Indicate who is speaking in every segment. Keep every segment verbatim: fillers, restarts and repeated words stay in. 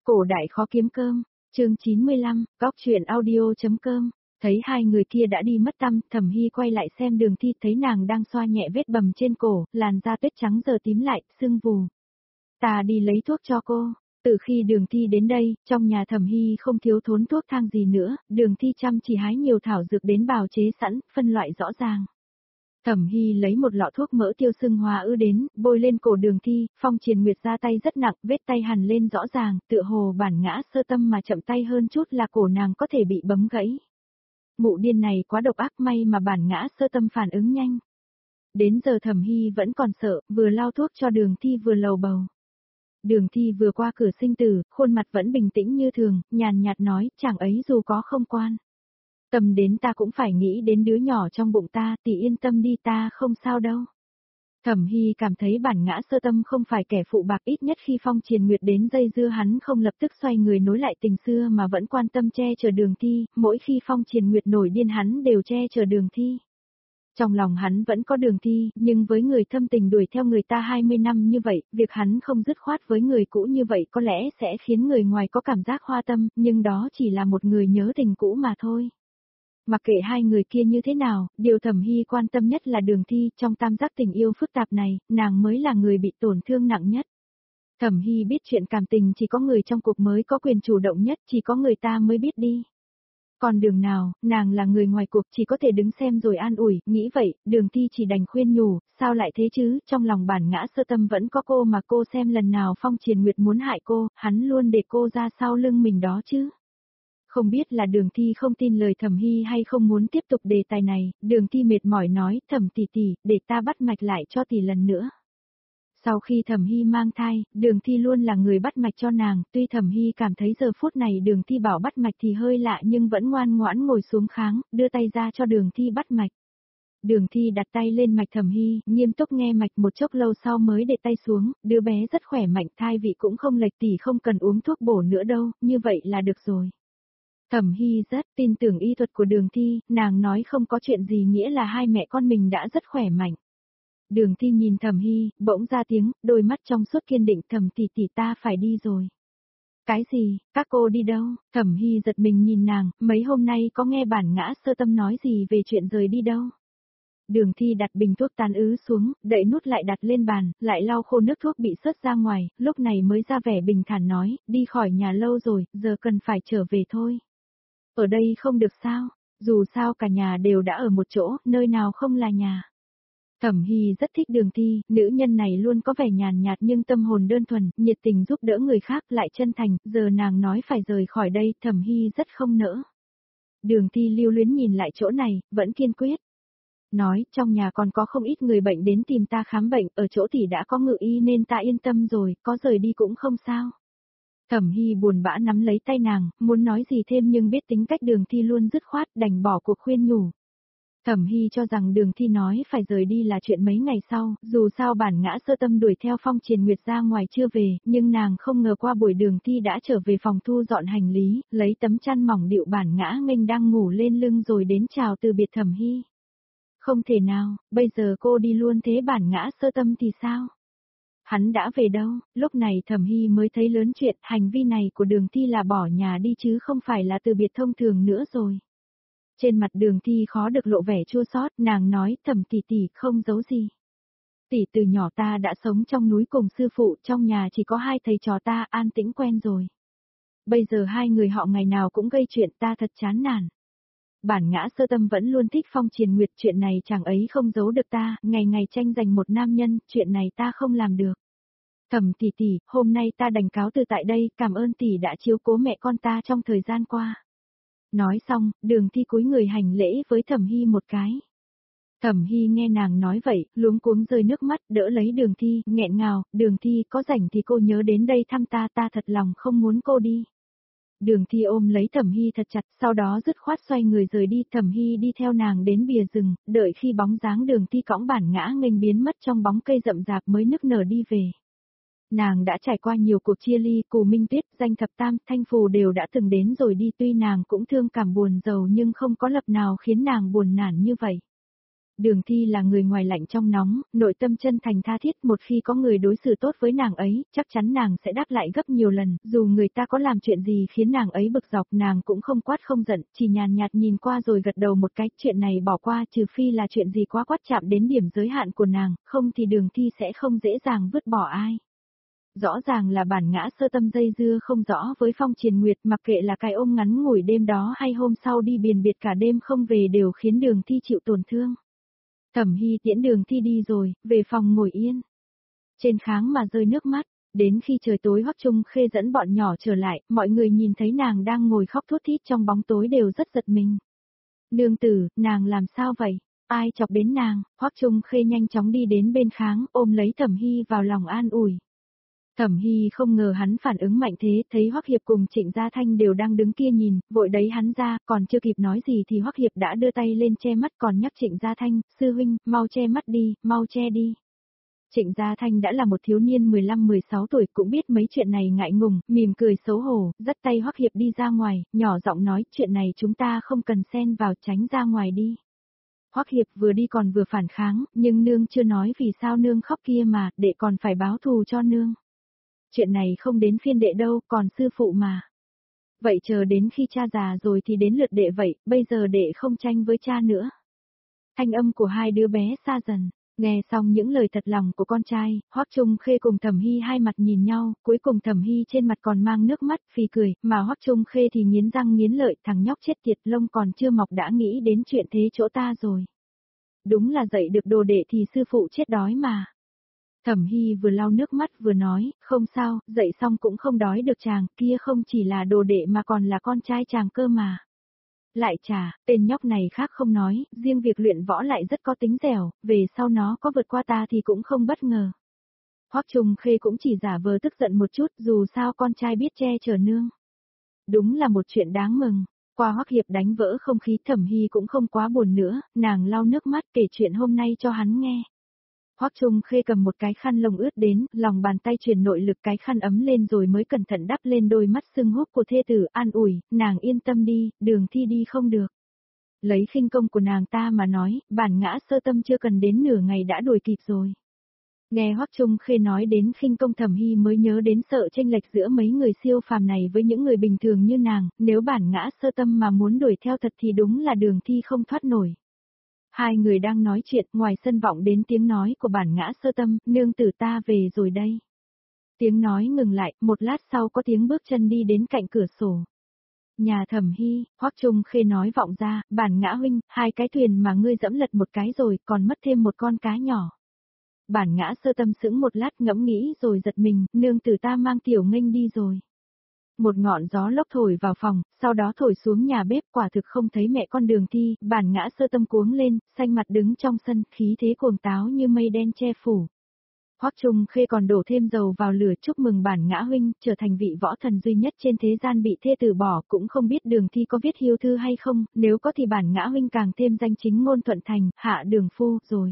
Speaker 1: Cổ đại khó kiếm cơm, chương chín mươi lăm, góc truyện audio.com. Thấy hai người kia đã đi mất tăm, Thẩm Hy quay lại xem Đường Thi, thấy nàng đang xoa nhẹ vết bầm trên cổ, làn da tuyết trắng giờ tím lại, sưng vù. Ta đi lấy thuốc cho cô. Từ khi Đường Thi đến đây, trong nhà Thẩm Hy không thiếu thốn thuốc thang gì nữa, Đường Thi chăm chỉ hái nhiều thảo dược đến bào chế sẵn, phân loại rõ ràng. Thẩm Hy lấy một lọ thuốc mỡ tiêu sưng hóa ư đến, bôi lên cổ Đường Thi, Phong Triền Nguyệt ra tay rất nặng, vết tay hằn lên rõ ràng, tựa hồ bản ngã sơ tâm mà chậm tay hơn chút là cổ nàng có thể bị bấm gãy. Mụ điên này quá độc ác, may mà bản ngã sơ tâm phản ứng nhanh. Đến giờ Thẩm Hy vẫn còn sợ, vừa lau thuốc cho Đường Thi vừa lầu bầu. Đường Thi vừa qua cửa sinh tử, khuôn mặt vẫn bình tĩnh như thường, nhàn nhạt nói, chẳng ấy dù có không quan. Tâm đến ta cũng phải nghĩ đến đứa nhỏ trong bụng ta, tỷ yên tâm đi, ta không sao đâu. Thẩm Hy cảm thấy bản ngã sơ tâm không phải kẻ phụ bạc, ít nhất khi Phong Triền Nguyệt đến dây dưa hắn không lập tức xoay người nối lại tình xưa mà vẫn quan tâm che chở Đường Thi, mỗi khi Phong Triền Nguyệt nổi điên hắn đều che chở Đường Thi. Trong lòng hắn vẫn có Đường Thi, nhưng với người thâm tình đuổi theo người ta hai mươi năm như vậy, việc hắn không dứt khoát với người cũ như vậy có lẽ sẽ khiến người ngoài có cảm giác hoa tâm, nhưng đó chỉ là một người nhớ tình cũ mà thôi. Mặc kệ hai người kia như thế nào, điều Thẩm Hy quan tâm nhất là Đường Thi, trong tam giác tình yêu phức tạp này, nàng mới là người bị tổn thương nặng nhất. Thẩm Hy biết chuyện cảm tình chỉ có người trong cuộc mới có quyền chủ động nhất, chỉ có người ta mới biết đi. Còn Đường nào, nàng là người ngoài cuộc chỉ có thể đứng xem rồi an ủi, nghĩ vậy, Đường Thi chỉ đành khuyên nhủ, sao lại thế chứ, trong lòng bản ngã sơ tâm vẫn có cô mà cô xem lần nào Phong Triền Nguyệt muốn hại cô, hắn luôn để cô ra sau lưng mình đó chứ. Không biết là Đường Thi không tin lời Thẩm Hy hay không muốn tiếp tục đề tài này, Đường Thi mệt mỏi nói, Thẩm tỷ tỷ, để ta bắt mạch lại cho tỷ lần nữa. Sau khi Thẩm Hy mang thai, Đường Thi luôn là người bắt mạch cho nàng, tuy Thẩm Hy cảm thấy giờ phút này Đường Thi bảo bắt mạch thì hơi lạ nhưng vẫn ngoan ngoãn ngồi xuống kháng, đưa tay ra cho Đường Thi bắt mạch. Đường Thi đặt tay lên mạch Thẩm Hy, nghiêm túc nghe mạch một chốc lâu sau mới để tay xuống, đứa bé rất khỏe mạnh, thai vị cũng không lệch, tỷ không cần uống thuốc bổ nữa đâu, như vậy là được rồi. Thẩm Hy rất tin tưởng y thuật của Đường Thi, nàng nói không có chuyện gì nghĩa là hai mẹ con mình đã rất khỏe mạnh. Đường Thi nhìn Thẩm Hy, bỗng ra tiếng, đôi mắt trong suốt kiên định, Thẩm tỷ tỷ ta phải đi rồi. Cái gì, các cô đi đâu? Thẩm Hy giật mình nhìn nàng, mấy hôm nay có nghe bản ngã sơ tâm nói gì về chuyện rời đi đâu? Đường Thi đặt bình thuốc tán ứ xuống, đậy nút lại đặt lên bàn, lại lau khô nước thuốc bị sớt ra ngoài, lúc này mới ra vẻ bình thản nói, đi khỏi nhà lâu rồi, giờ cần phải trở về thôi. Ở đây không được sao, dù sao cả nhà đều đã ở một chỗ, nơi nào không là nhà. Thẩm Hy rất thích Đường Thi, nữ nhân này luôn có vẻ nhàn nhạt nhưng tâm hồn đơn thuần, nhiệt tình giúp đỡ người khác lại chân thành, giờ nàng nói phải rời khỏi đây, Thẩm Hy rất không nỡ. Đường Thi lưu luyến nhìn lại chỗ này, vẫn kiên quyết. Nói, trong nhà còn có không ít người bệnh đến tìm ta khám bệnh, ở chỗ tỷ đã có ngự y nên ta yên tâm rồi, có rời đi cũng không sao. Thẩm Hy buồn bã nắm lấy tay nàng, muốn nói gì thêm nhưng biết tính cách Đường Thi luôn dứt khoát, đành bỏ cuộc khuyên nhủ. Thẩm Hy cho rằng Đường Thi nói phải rời đi là chuyện mấy ngày sau, dù sao bản ngã sơ tâm đuổi theo Phong Triền Nguyệt ra ngoài chưa về, nhưng nàng không ngờ qua buổi Đường Thi đã trở về phòng thu dọn hành lý, lấy tấm chăn mỏng điệu bản ngã nghênh đang ngủ lên lưng rồi đến chào từ biệt Thẩm Hy. Không thể nào, bây giờ cô đi luôn thế bản ngã sơ tâm thì sao? Hắn đã về đâu? Lúc này Thẩm Hy mới thấy lớn chuyện, hành vi này của Đường Thi là bỏ nhà đi chứ không phải là từ biệt thông thường nữa rồi. Trên mặt Đường Thi khó được lộ vẻ chua xót, nàng nói, Thẩm tỷ tỷ, không giấu gì. Tỷ từ nhỏ ta đã sống trong núi cùng sư phụ, trong nhà chỉ có hai thầy trò ta, an tĩnh quen rồi. Bây giờ hai người họ ngày nào cũng gây chuyện, ta thật chán nản. Bản ngã sơ tâm vẫn luôn thích Phong Triền Nguyệt, chuyện này chẳng ấy không giấu được ta, ngày ngày tranh giành một nam nhân, chuyện này ta không làm được. Thẩm tỷ tỷ, hôm nay ta đành cáo từ tại đây, cảm ơn tỷ đã chiếu cố mẹ con ta trong thời gian qua. Nói xong, Đường Thi cúi người hành lễ với Thẩm Hy một cái. Thẩm Hy nghe nàng nói vậy, luống cuống rơi nước mắt, đỡ lấy Đường Thi, nghẹn ngào, Đường Thi có rảnh thì cô nhớ đến đây thăm ta, ta thật lòng không muốn cô đi. Đường Thi ôm lấy Thẩm Hy thật chặt, sau đó dứt khoát xoay người rời đi, Thẩm Hy đi theo nàng đến bìa rừng, đợi khi bóng dáng Đường Thi cõng bản ngã nghênh biến mất trong bóng cây rậm rạp mới nức nở đi về. Nàng đã trải qua nhiều cuộc chia ly, Cù Minh Tuyết, Danh Thập Tam, Thanh Phù đều đã từng đến rồi đi, tuy nàng cũng thương cảm buồn giàu nhưng không có lập nào khiến nàng buồn nản như vậy. Đường Thi là người ngoài lạnh trong nóng, nội tâm chân thành tha thiết, một khi có người đối xử tốt với nàng ấy, chắc chắn nàng sẽ đáp lại gấp nhiều lần, dù người ta có làm chuyện gì khiến nàng ấy bực dọc, nàng cũng không quát không giận, chỉ nhàn nhạt nhìn qua rồi gật đầu một cái, chuyện này bỏ qua, trừ phi là chuyện gì quá quát chạm đến điểm giới hạn của nàng, không thì Đường Thi sẽ không dễ dàng vứt bỏ ai. Rõ ràng là bản ngã sơ tâm dây dưa không rõ với Phong Triền Nguyệt, mặc kệ là cái ôm ngắn ngủi đêm đó hay hôm sau đi biền biệt cả đêm không về đều khiến Đường Thi chịu tổn thương. Thẩm Hy tiễn Đường Thi đi rồi, về phòng ngồi yên. Trên kháng mà rơi nước mắt, đến khi trời tối Hoắc Trung Khê dẫn bọn nhỏ trở lại, mọi người nhìn thấy nàng đang ngồi khóc thút thít trong bóng tối đều rất giật mình. Nương tử, nàng làm sao vậy? Ai chọc đến nàng? Hoắc Trung Khê nhanh chóng đi đến bên kháng, ôm lấy Thẩm Hy vào lòng an ủi. Thẩm Hy không ngờ hắn phản ứng mạnh thế, thấy Hoắc Hiệp cùng Trịnh Gia Thanh đều đang đứng kia nhìn, vội đẩy hắn ra, còn chưa kịp nói gì thì Hoắc Hiệp đã đưa tay lên che mắt còn nhắc Trịnh Gia Thanh, sư huynh, mau che mắt đi, mau che đi. Trịnh Gia Thanh đã là một thiếu niên mười lăm mười sáu tuổi cũng biết mấy chuyện này ngại ngùng, mỉm cười xấu hổ, dắt tay Hoắc Hiệp đi ra ngoài, nhỏ giọng nói chuyện này chúng ta không cần xen vào, tránh ra ngoài đi. Hoắc Hiệp vừa đi còn vừa phản kháng, nhưng nương chưa nói vì sao nương khóc kia mà, đệ còn phải báo thù cho nương. Chuyện này không đến phiên đệ đâu, còn sư phụ mà. Vậy chờ đến khi cha già rồi thì đến lượt đệ vậy, bây giờ đệ không tranh với cha nữa. Thanh âm của hai đứa bé xa dần, nghe xong những lời thật lòng của con trai, Hoắc Trung Khê cùng Thẩm Hy hai mặt nhìn nhau, cuối cùng Thẩm Hy trên mặt còn mang nước mắt phì cười, mà Hoắc Trung Khê thì nghiến răng nghiến lợi, thằng nhóc chết tiệt lông còn chưa mọc đã nghĩ đến chuyện thế chỗ ta rồi. Đúng là dạy được đồ đệ thì sư phụ chết đói mà. Thẩm Hy vừa lau nước mắt vừa nói, không sao, dậy xong cũng không đói được chàng, kia không chỉ là đồ đệ mà còn là con trai chàng cơ mà. Lại chà, tên nhóc này khác không nói, riêng việc luyện võ lại rất có tính dẻo, về sau nó có vượt qua ta thì cũng không bất ngờ. Hoắc Trung Khê cũng chỉ giả vờ tức giận một chút, dù sao con trai biết che chở nương. Đúng là một chuyện đáng mừng. Qua Hoắc Hiệp đánh vỡ không khí, Thẩm Hy cũng không quá buồn nữa, nàng lau nước mắt kể chuyện hôm nay cho hắn nghe. Hoắc Trung Khê cầm một cái khăn lông ướt đến, lòng bàn tay truyền nội lực cái khăn ấm lên rồi mới cẩn thận đắp lên đôi mắt sưng húp của thê tử, an ủi, nàng yên tâm đi, Đường Thi đi không được. Lấy khinh công của nàng ta mà nói, bản ngã sơ tâm chưa cần đến nửa ngày đã đuổi kịp rồi. Nghe Hoắc Trung Khê nói đến khinh công, Thẩm Hy mới nhớ đến sợ chênh lệch giữa mấy người siêu phàm này với những người bình thường như nàng, nếu bản ngã sơ tâm mà muốn đuổi theo thật thì đúng là Đường Thi không thoát nổi. Hai người đang nói chuyện, ngoài sân vọng đến tiếng nói của bản ngã sơ tâm, nương tử ta về rồi đây. Tiếng nói ngừng lại, một lát sau có tiếng bước chân đi đến cạnh cửa sổ. Nhà Thẩm Hy, Hoắc Trung Khê nói vọng ra, bản ngã huynh, hai cái thuyền mà ngươi dẫm lật một cái rồi, còn mất thêm một con cá nhỏ. Bản ngã sơ tâm sững một lát ngẫm nghĩ rồi giật mình, nương tử ta mang tiểu nghênh đi rồi. Một ngọn gió lốc thổi vào phòng, sau đó thổi xuống nhà bếp, quả thực không thấy mẹ con Đường Thi, bản ngã sơ tâm cuống lên, xanh mặt đứng trong sân, khí thế cuồng táo như mây đen che phủ. Hoắc Trung Khê còn đổ thêm dầu vào lửa, chúc mừng bản ngã huynh, trở thành vị võ thần duy nhất trên thế gian bị thê tử bỏ, cũng không biết Đường Thi có viết hiếu thư hay không, nếu có thì bản ngã huynh càng thêm danh chính ngôn thuận thành, hạ đường phu, rồi.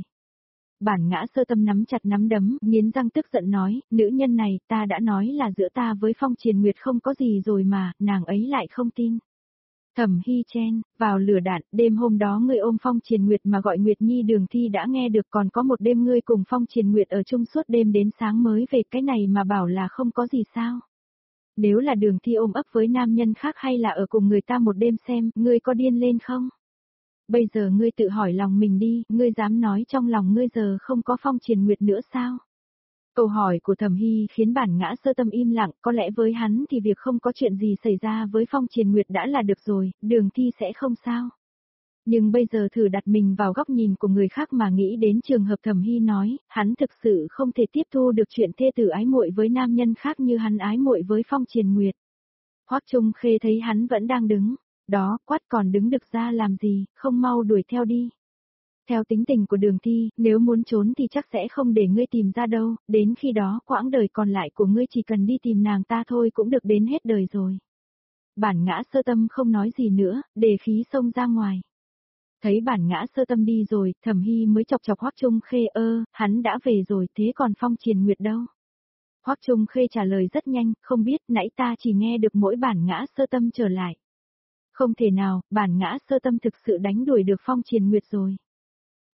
Speaker 1: Bản ngã sơ tâm nắm chặt nắm đấm, nghiến răng tức giận nói, nữ nhân này, ta đã nói là giữa ta với Phong Triền Nguyệt không có gì rồi mà, nàng ấy lại không tin. Thẩm Hy chen, vào lửa đạn, đêm hôm đó ngươi ôm Phong Triền Nguyệt mà gọi Nguyệt Nhi, Đường Thi đã nghe được, còn có một đêm ngươi cùng Phong Triền Nguyệt ở chung suốt đêm đến sáng mới về, cái này mà bảo là không có gì sao. Nếu là Đường Thi ôm ấp với nam nhân khác hay là ở cùng người ta một đêm xem, ngươi có điên lên không? Bây giờ ngươi tự hỏi lòng mình đi, ngươi dám nói trong lòng ngươi giờ không có Phong Triền Nguyệt nữa sao? Câu hỏi của Thẩm Hy khiến bản ngã sơ tâm im lặng, có lẽ với hắn thì việc không có chuyện gì xảy ra với Phong Triền Nguyệt đã là được rồi, Đường Thi sẽ không sao. Nhưng bây giờ thử đặt mình vào góc nhìn của người khác mà nghĩ đến trường hợp Thẩm Hy nói, hắn thực sự không thể tiếp thu được chuyện thê tử ái muội với nam nhân khác như hắn ái muội với Phong Triền Nguyệt. Hoắc Trung Khê thấy hắn vẫn đang đứng. Đó, quát còn đứng được ra làm gì, không mau đuổi theo đi. Theo tính tình của Đường Thi, nếu muốn trốn thì chắc sẽ không để ngươi tìm ra đâu, đến khi đó quãng đời còn lại của ngươi chỉ cần đi tìm nàng ta thôi cũng được đến hết đời rồi. Bản ngã sơ tâm không nói gì nữa, để khí xông ra ngoài. Thấy bản ngã sơ tâm đi rồi, Thẩm Hy mới chọc chọc Hoắc Trung Khê, ơ, hắn đã về rồi, thế còn Phong Triền Nguyệt đâu? Hoắc Trung Khê trả lời rất nhanh, không biết, nãy ta chỉ nghe được mỗi bản ngã sơ tâm trở lại. Không thể nào, bản ngã sơ tâm thực sự đánh đuổi được Phong Triền Nguyệt rồi.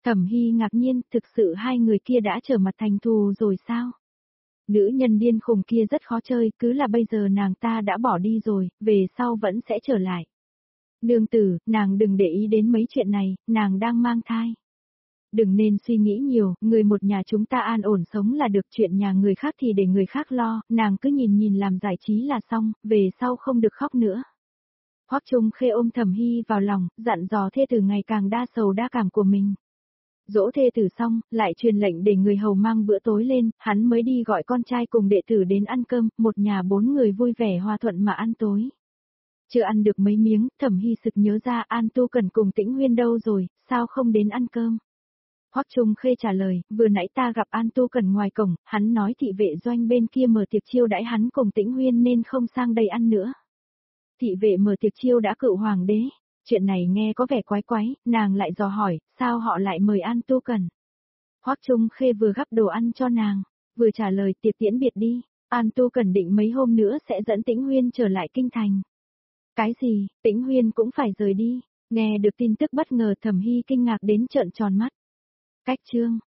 Speaker 1: Thẩm Hy ngạc nhiên, thực sự hai người kia đã trở mặt thành thù rồi sao? Nữ nhân điên khùng kia rất khó chơi, cứ là bây giờ nàng ta đã bỏ đi rồi, về sau vẫn sẽ trở lại. Nương tử, nàng đừng để ý đến mấy chuyện này, nàng đang mang thai. Đừng nên suy nghĩ nhiều, người một nhà chúng ta an ổn sống là được, chuyện nhà người khác thì để người khác lo, nàng cứ nhìn nhìn làm giải trí là xong, về sau không được khóc nữa. Hoắc Trung Khê ôm Thẩm Hy vào lòng, dặn dò thê tử ngày càng đa sầu đa cảm của mình. Dỗ thê tử xong, lại truyền lệnh để người hầu mang bữa tối lên, hắn mới đi gọi con trai cùng đệ tử đến ăn cơm, một nhà bốn người vui vẻ hòa thuận mà ăn tối. Chưa ăn được mấy miếng, Thẩm Hy sực nhớ ra An Tu Cần cùng Tĩnh Huyên đâu rồi, sao không đến ăn cơm? Hoắc Trung Khê trả lời, vừa nãy ta gặp An Tu Cần ngoài cổng, hắn nói thị vệ doanh bên kia mở tiệc chiêu đãi hắn cùng Tĩnh Huyên nên không sang đây ăn nữa. Thị vệ mở tiệc chiêu đã cựu hoàng đế. Chuyện này nghe có vẻ quái quái, nàng lại dò hỏi, sao họ lại mời An Tu Cần? Hoắc Trung Khê vừa gắp đồ ăn cho nàng, vừa trả lời tiệc tiễn biệt đi, An Tu Cần định mấy hôm nữa sẽ dẫn Tĩnh Huyên trở lại kinh thành. Cái gì, Tĩnh Huyên cũng phải rời đi, nghe được tin tức bất ngờ Thẩm Hy kinh ngạc đến trợn tròn mắt. Cách chương